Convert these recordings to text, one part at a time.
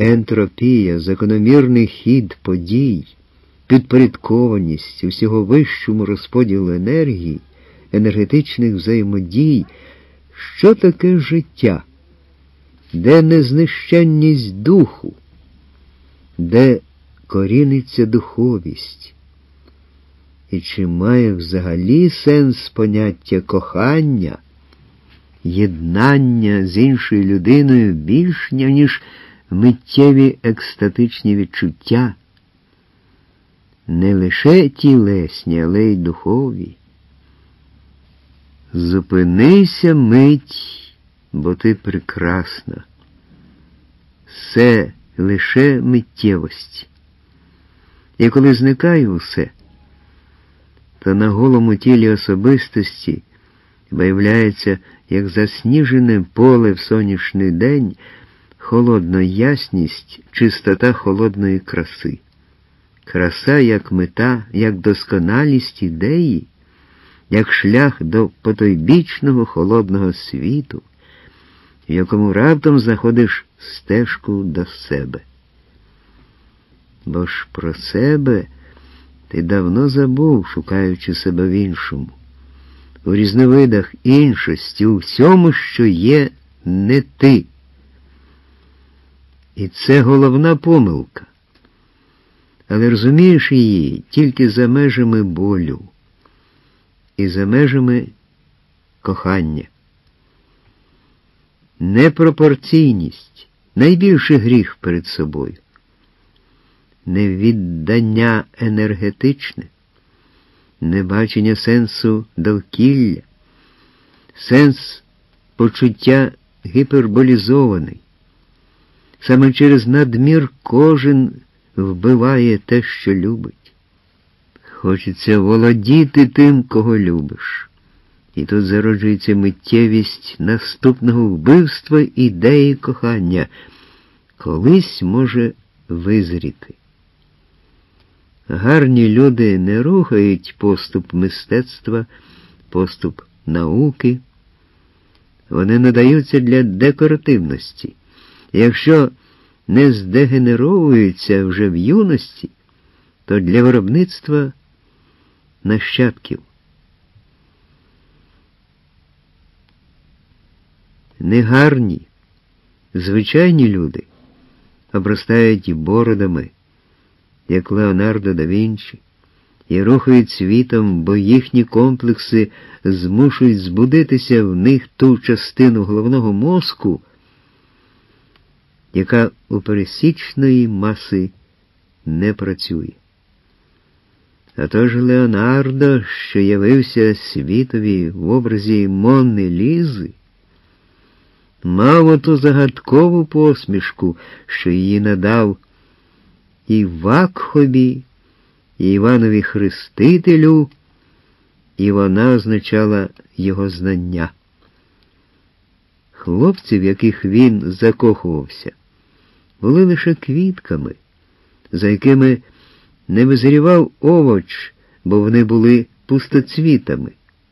ентропія, закономірний хід подій, підпорядкованість усього вищому розподілу енергії, енергетичних взаємодій. Що таке життя? Де незнищенність духу? Де коріниться духовість? І чи має взагалі сенс поняття кохання, єднання з іншою людиною більш, ніж миттєві екстатичні відчуття? Не лише тілесні, але й духові. Зупинися мить, бо ти прекрасна. Все лише миттєвості. І коли зникає усе, то на голому тілі особистості виявляється, як засніжене поле в сонячний день, холодна ясність, чистота холодної краси. Краса як мета, як досконалість ідеї, як шлях до потойбічного холодного світу, в якому раптом знаходиш стежку до себе. Бо ж про себе ти давно забув, шукаючи себе в іншому, у різновидах іншості, у всьому, що є не ти. І це головна помилка. Але розумієш її тільки за межами болю і за межами кохання. Непропорційність – найбільший гріх перед собою. Невіддання енергетичне, небачення сенсу довкілля, сенс почуття гіперболізований. Саме через надмір кожен вбиває те, що любить. Хочеться володіти тим, кого любиш. І тут зароджується миттєвість наступного вбивства ідеї кохання. Колись може визріти. Гарні люди не рухають поступ мистецтва, поступ науки. Вони надаються для декоративності. Якщо не здегенеровуються вже в юності, то для виробництва нащадків. Негарні, звичайні люди обростають бородами, як Леонардо да Вінчі, і рухають світом, бо їхні комплекси змушують збудитися в них ту частину головного мозку, яка у пересічної маси не працює. А тож Леонардо, що явився світові в образі Монни Лізи, мав оту загадкову посмішку, що її надав і Вакхові, і Іванові Хрестителю, і вона означала його знання. Хлопці, в яких він закохувався, були лише квітками, за якими не визрівав овоч, бо вони були пустоцвітами.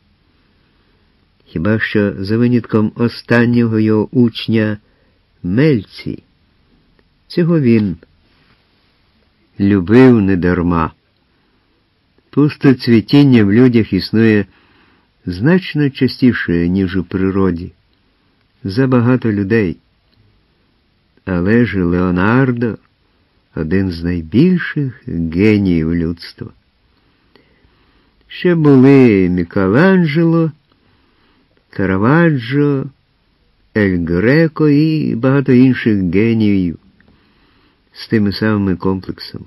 Хіба що за винятком останнього його учня Мельці. Цього він любив недарма. Пустоцвітіння в людях існує значно частіше, ніж у природі. Забагато людей. Але ж Леонардо – один з найбільших геніїв людства. Ще були Мікеланджело, Караваджо, Ель Греко і багато інших геніїв з тими самими комплексами.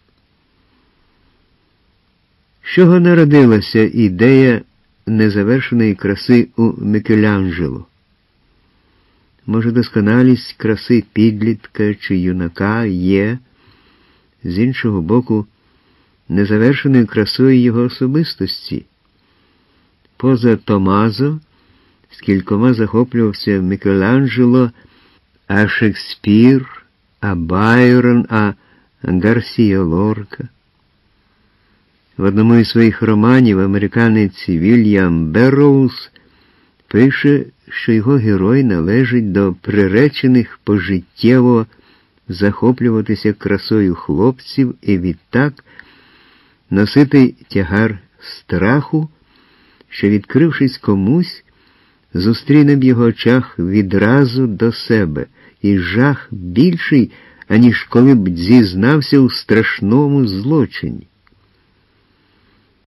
З чого народилася ідея незавершеної краси у Мікеланджело? Може, досконалість краси підлітка чи юнака є, з іншого боку, незавершеною красою його особистості. Поза Томазо, з кількома захоплювався Мікеланджело, а Шекспір, а Байрон, а Гарсія Лорка. В одному із своїх романів американець Вільям Берроуз пише, що його герой належить до приречених пожиттєво захоплюватися красою хлопців і відтак носити тягар страху, що, відкрившись комусь, зустріне в його очах відразу до себе, і жах більший, аніж коли б зізнався у страшному злочині.